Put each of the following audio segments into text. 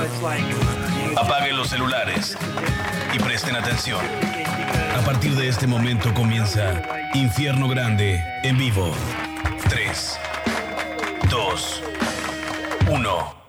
Apaguen los celulares y presten atención. A partir de este momento comienza Infierno Grande en vivo. 3, 2, 1.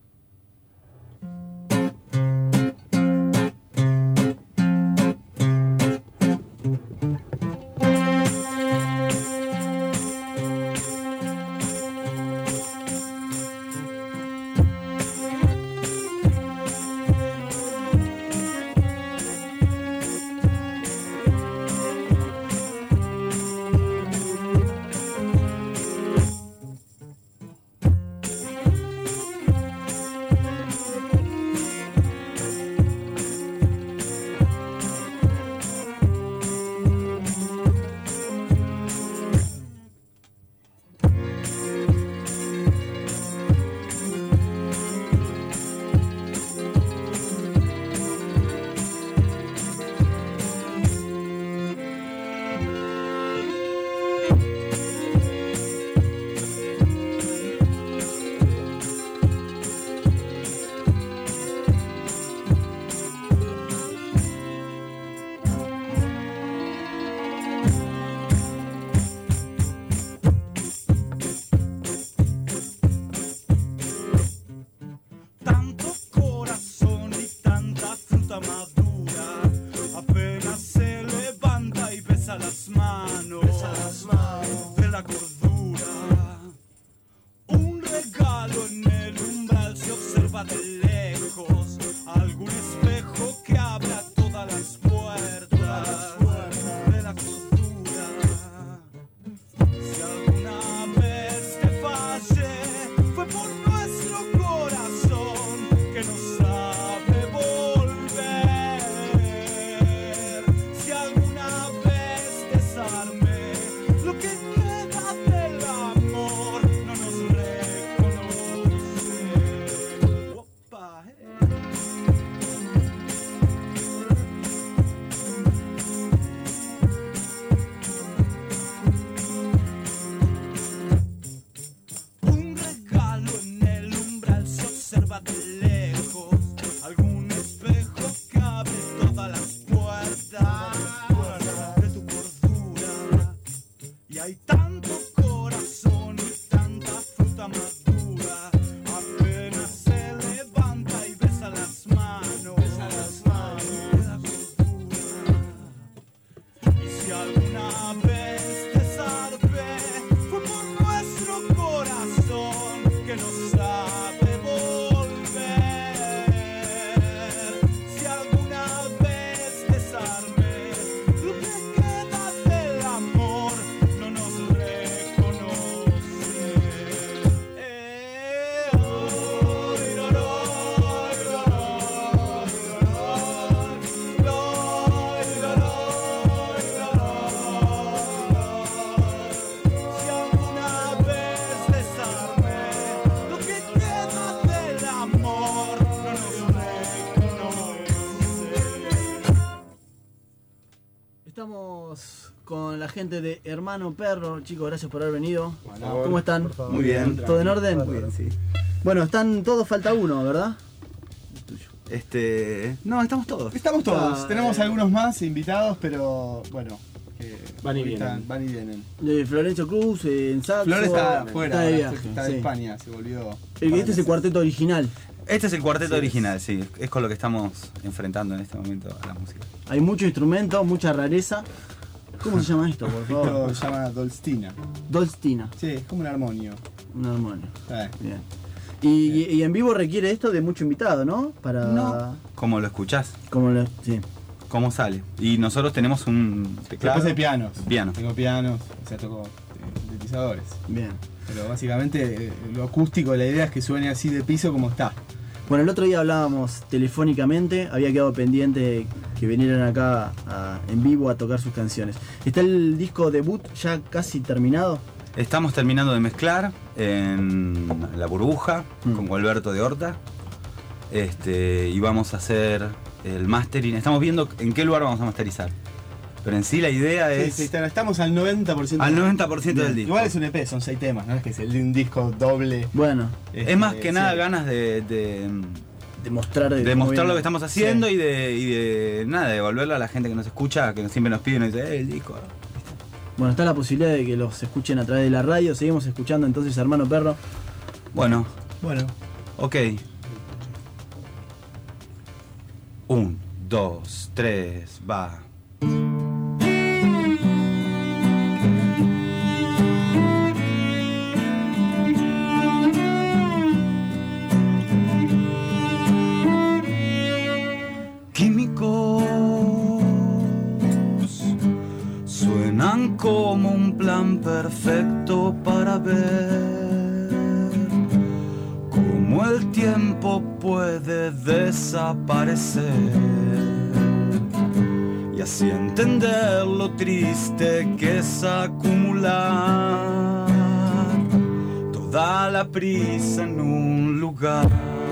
Estamos con la gente de Hermano Perro. Chicos, gracias por haber venido. Bueno, ¿cómo están? Muy bien. ¿Todo en orden? Muy bien, sí. Bueno, están todos, falta uno, ¿verdad? No, estamos todos. Estamos todos. Tenemos algunos más invitados, pero bueno. Van y vienen. Van y vienen. Florencio Cruz, en saxo. Flores está afuera, está de viaje, está sí. de España, se volvió. Este es el cuarteto original. Este es el cuarteto original, sí. Es con lo que estamos enfrentando en este momento a la música. Hay mucho instrumento, mucha rareza. ¿Cómo se llama esto, por favor? Esto se llama Dolstina. Dolstina. Sí, es como un armonio. Un armonio. Bien. Y en vivo requiere esto de mucho invitado, ¿no? Para... No. ¿Cómo lo escuchás? Sí. ¿Cómo sale? Y nosotros tenemos un teclado. Después hay pianos. Piano. Tengo pianos, o sea, toco sintetizadores. Bien. Pero básicamente lo acústico, la idea es que suene así de piso como está. Bueno, el otro día hablábamos telefónicamente, había quedado pendiente que vinieran acá en vivo a tocar sus canciones. ¿Está el disco debut ya casi terminado? Estamos terminando de mezclar en La Burbuja con Gualberto de Horta. Y vamos a hacer el mastering. Estamos viendo en qué lugar vamos a masterizar. Pero en sí la idea es... Sí, estamos al 90%. Al 90% del disco. Igual es un EP, son 6 temas, no es que es un disco doble. Bueno. Es más que nada ganas de demostrar lo que estamos haciendo, sí. y de nada, devolverlo a la gente que nos escucha, que siempre nos pide y nos dice, el disco. Bueno, está la posibilidad de que los escuchen a través de la radio. Seguimos escuchando entonces Hermano Perro. Bueno, ok. 1, 2, 3, va. Químicos suenan como un plan perfecto para ver cómo el tiempo puede desaparecer y así entender lo triste que es acumular toda la prisa en un lugar.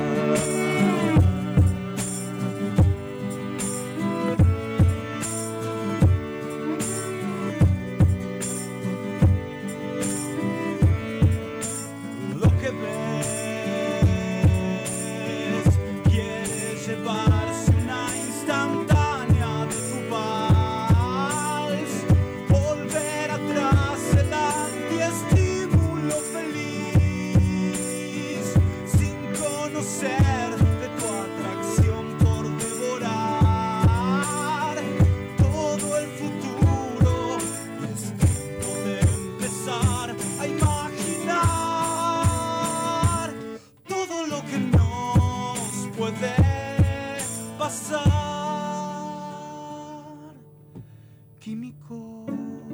Químico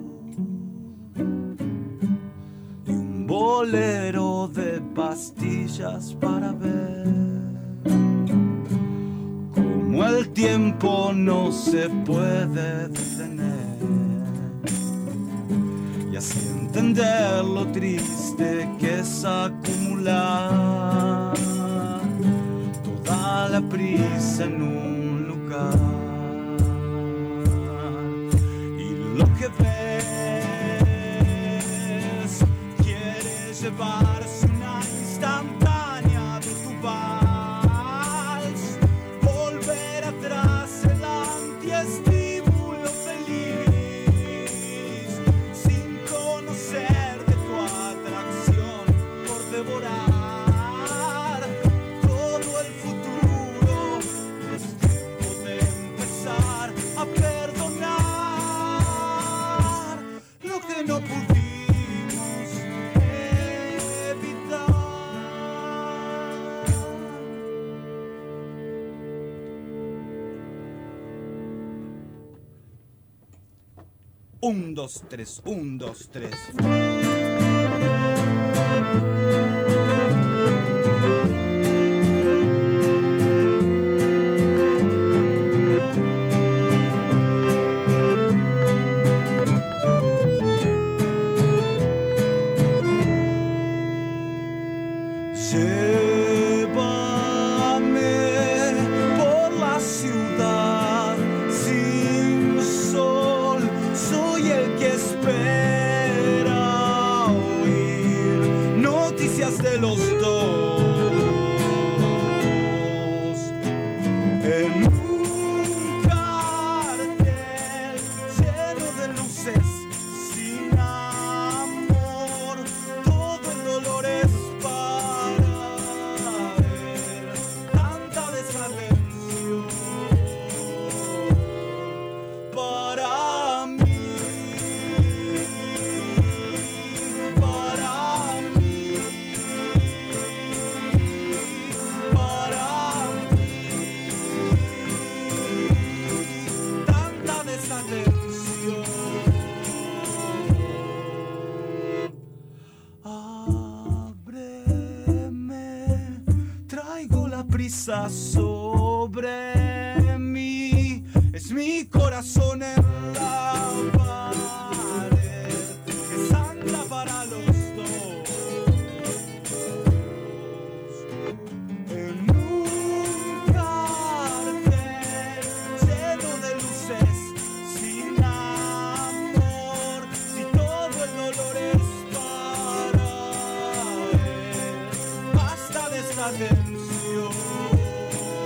y un bolero de pastillas para ver cómo el tiempo no se puede detener y así entender lo triste que es acumular toda la prisa en un lugar. Lo que ves quiere llevarse una instantánea de tu vals, volver atrás el antiestímulo feliz, sin conocer de tu atracción por devorar todo el futuro. Es tiempo de empezar a perdonar que no pudimos evitar. 1, 2, 3, 1, 2, 3. De los dos en un cartel lleno de luces sin amor, todo el dolor es para él, tanta desatención para mí. Ábreme, traigo la prisa sobre mí, es mi corazón en la pared que sangra para los dos. En un cartel lleno de luces sin amor, si todo el dolor es para él, basta de esta tensión.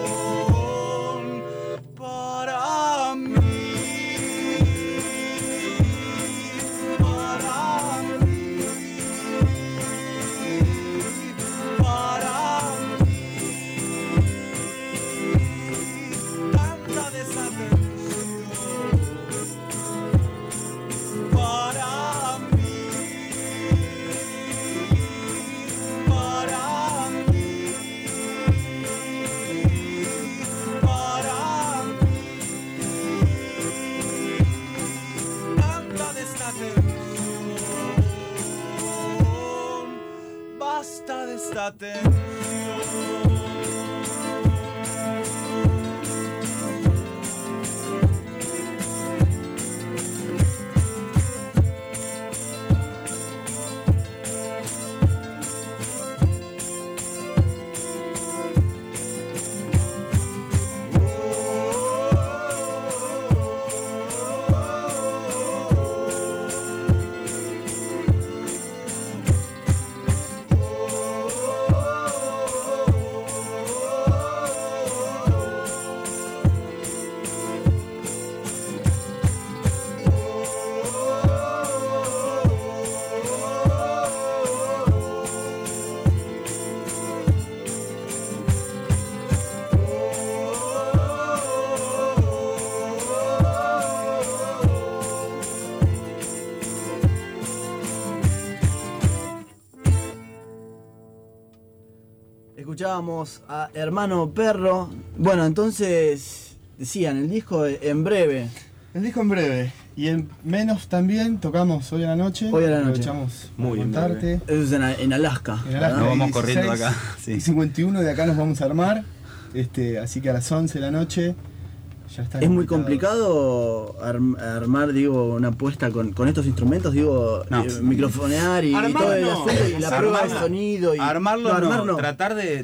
hablábamos a Hermano Perro. Bueno, entonces decían, el disco en breve. El disco en breve. Y en menos también tocamos hoy a la noche. Hoy a la noche. Aprovechamos Muy para contarte. Eso es en Alaska. En Alaska, Nos vamos 16 corriendo de acá, sí. y 51 de acá nos vamos a armar. Así que a las 11 de la noche ya está. Es muy complicado armar, digo, una apuesta con estos instrumentos, digo, No. Microfonear y Armar todo el no. asunto y la prueba de sonido. Y, Armarlo no, no, armar no. tratar de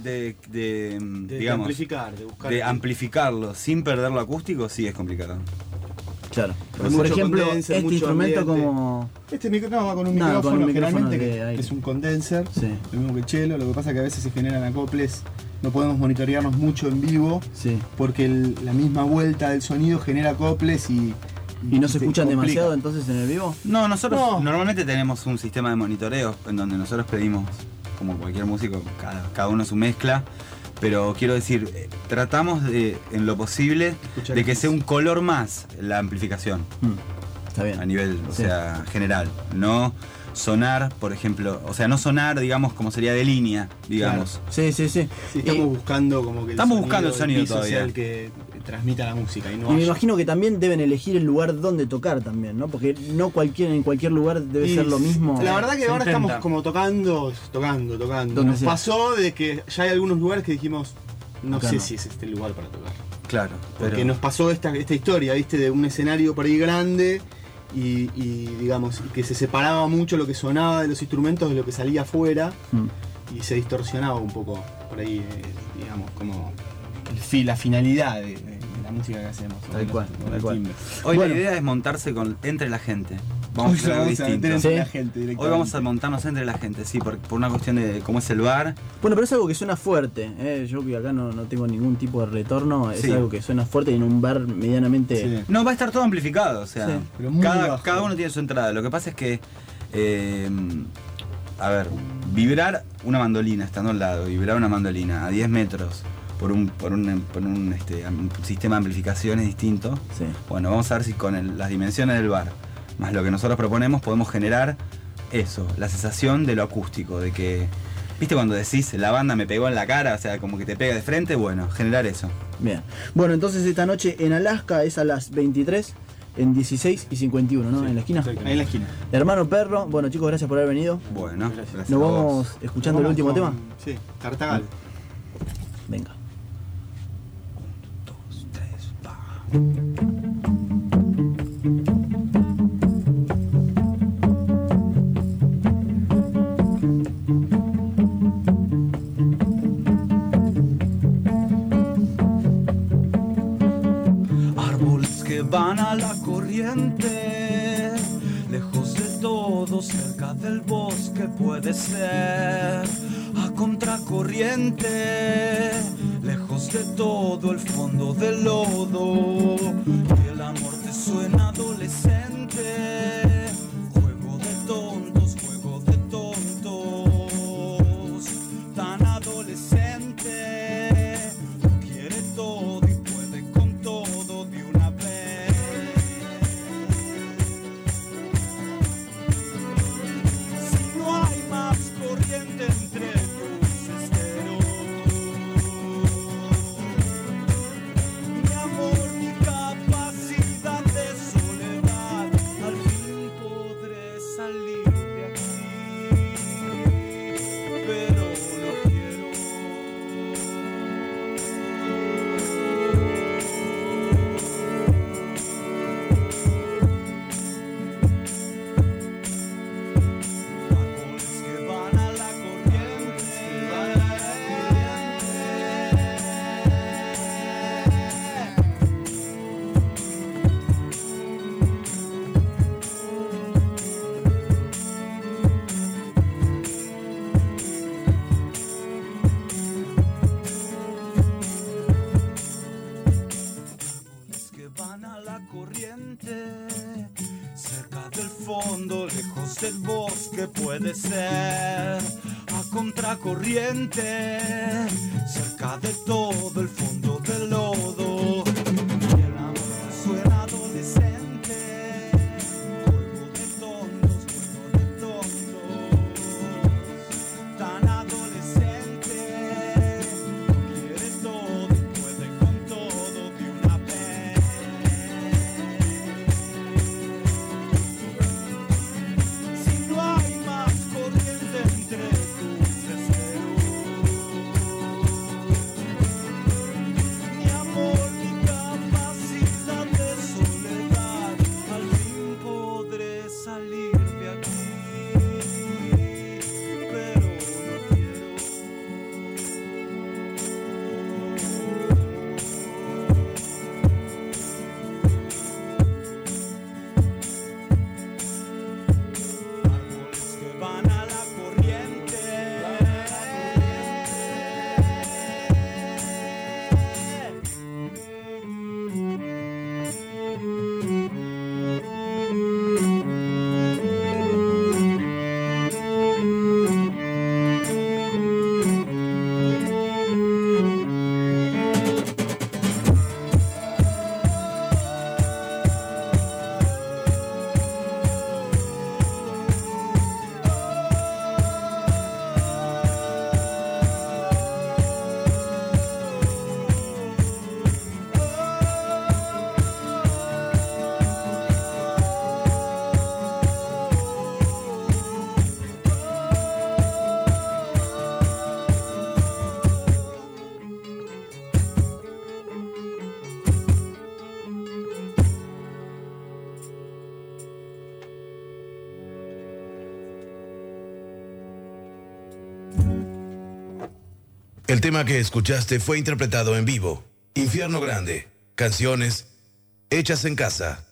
digamos, amplificar, de buscar. de amplificarlo sin perder lo acústico, sí es complicado. Claro. Hay Por mucho ejemplo, condenser, este mucho instrumento ambiente. como... Va con un No, micrófono, con un micrófono generalmente de que aire. es un condenser, Sí. lo mismo que el cello. Lo que pasa es que a veces se generan acoples, no podemos monitorearnos mucho en vivo Sí. porque la misma vuelta del sonido genera acoples y ¿Y no se te escuchan complica. demasiado entonces en el vivo? No, nosotros No. normalmente tenemos un sistema de monitoreo en donde nosotros pedimos, como cualquier músico, cada uno su mezcla, pero quiero decir, tratamos de, en lo posible, Escuchar de que el sea un color más la amplificación Está bien. a nivel, o Sí. sea, general, no sonar, por ejemplo, o sea, no sonar, digamos, como sería de línea, digamos. Sí, sí, sí. Sí, estamos buscando como que Estamos buscando el del sonido piso todavía. sea el que transmita la música y no Y me haya. imagino que también deben elegir el lugar donde tocar también, ¿no? Porque no en cualquier lugar debe Y ser lo mismo. La verdad que Se ahora intenta. estamos como tocando. Donde Nos sea. pasó de que ya hay algunos lugares que dijimos, no Acá sé no. si es este el lugar para tocar. Claro, Porque pero- nos pasó esta historia, ¿viste? De un escenario por ahí grande y digamos, y que se separaba mucho lo que sonaba de los instrumentos de lo que salía afuera Mm. y se distorsionaba un poco por ahí, digamos, como la finalidad de la música que hacemos. o Tal de los- cual, o tal del cual. timbre. Hoy Bueno. la idea es montarse entre la gente. Hoy Vamos a hacer lo algo vamos a meter distinto. entre Sí. la gente directamente. Hoy vamos a montarnos entre la gente, sí, por una cuestión de cómo es el bar. Bueno, pero es algo que suena fuerte. Yo que acá no tengo ningún tipo de retorno, es Sí. algo que suena fuerte y en un bar medianamente... Sí. No, va a estar todo amplificado, o sea, Sí. Pero muy bajo. cada uno tiene su entrada. Lo que pasa es que, a ver, vibrar una mandolina estando al lado, vibrar una mandolina a 10 metros por un sistema de amplificaciones distinto. Sí. Bueno, vamos a ver si con las dimensiones del bar, más lo que nosotros proponemos, podemos generar eso, la sensación de lo acústico, de que, ¿viste cuando decís la banda me pegó en la cara? O sea, como que te pega de frente, bueno, generar eso. Bien. Bueno, entonces esta noche en Alaska es a las 23, en 16 y 51, ¿no? En la esquina. Ahí en la esquina. Hermano Perro, bueno chicos, gracias por haber venido. Bueno, gracias Nos a vos. vamos escuchando el Vamos último con- tema. Sí, Tartagal. Venga. 2, 3, va. Árboles que van a la corriente, lejos de todo, cerca del bosque puede ser, a contracorriente, lejos de todo, el fondo del lodo, y el amor te suena adolescente, juego de tontos, tan adolescente, quiere todo y puede con todo de una vez. Si no hay más corriente entre tus esteros, mi amor, mi capacidad de soledad, al fin podré salir de aquí, pero no quiero. Árboles que van a la corriente. Árboles que van a la corriente, cerca del fondo, lejos del bosque puede ser, a contracorriente, cerca de todo, el fondo del lodo, y el amor te suena adolescente, juego de tontos, tan adolescente, El tema que escuchaste fue interpretado en vivo. Infierno Grande. Canciones hechas en casa.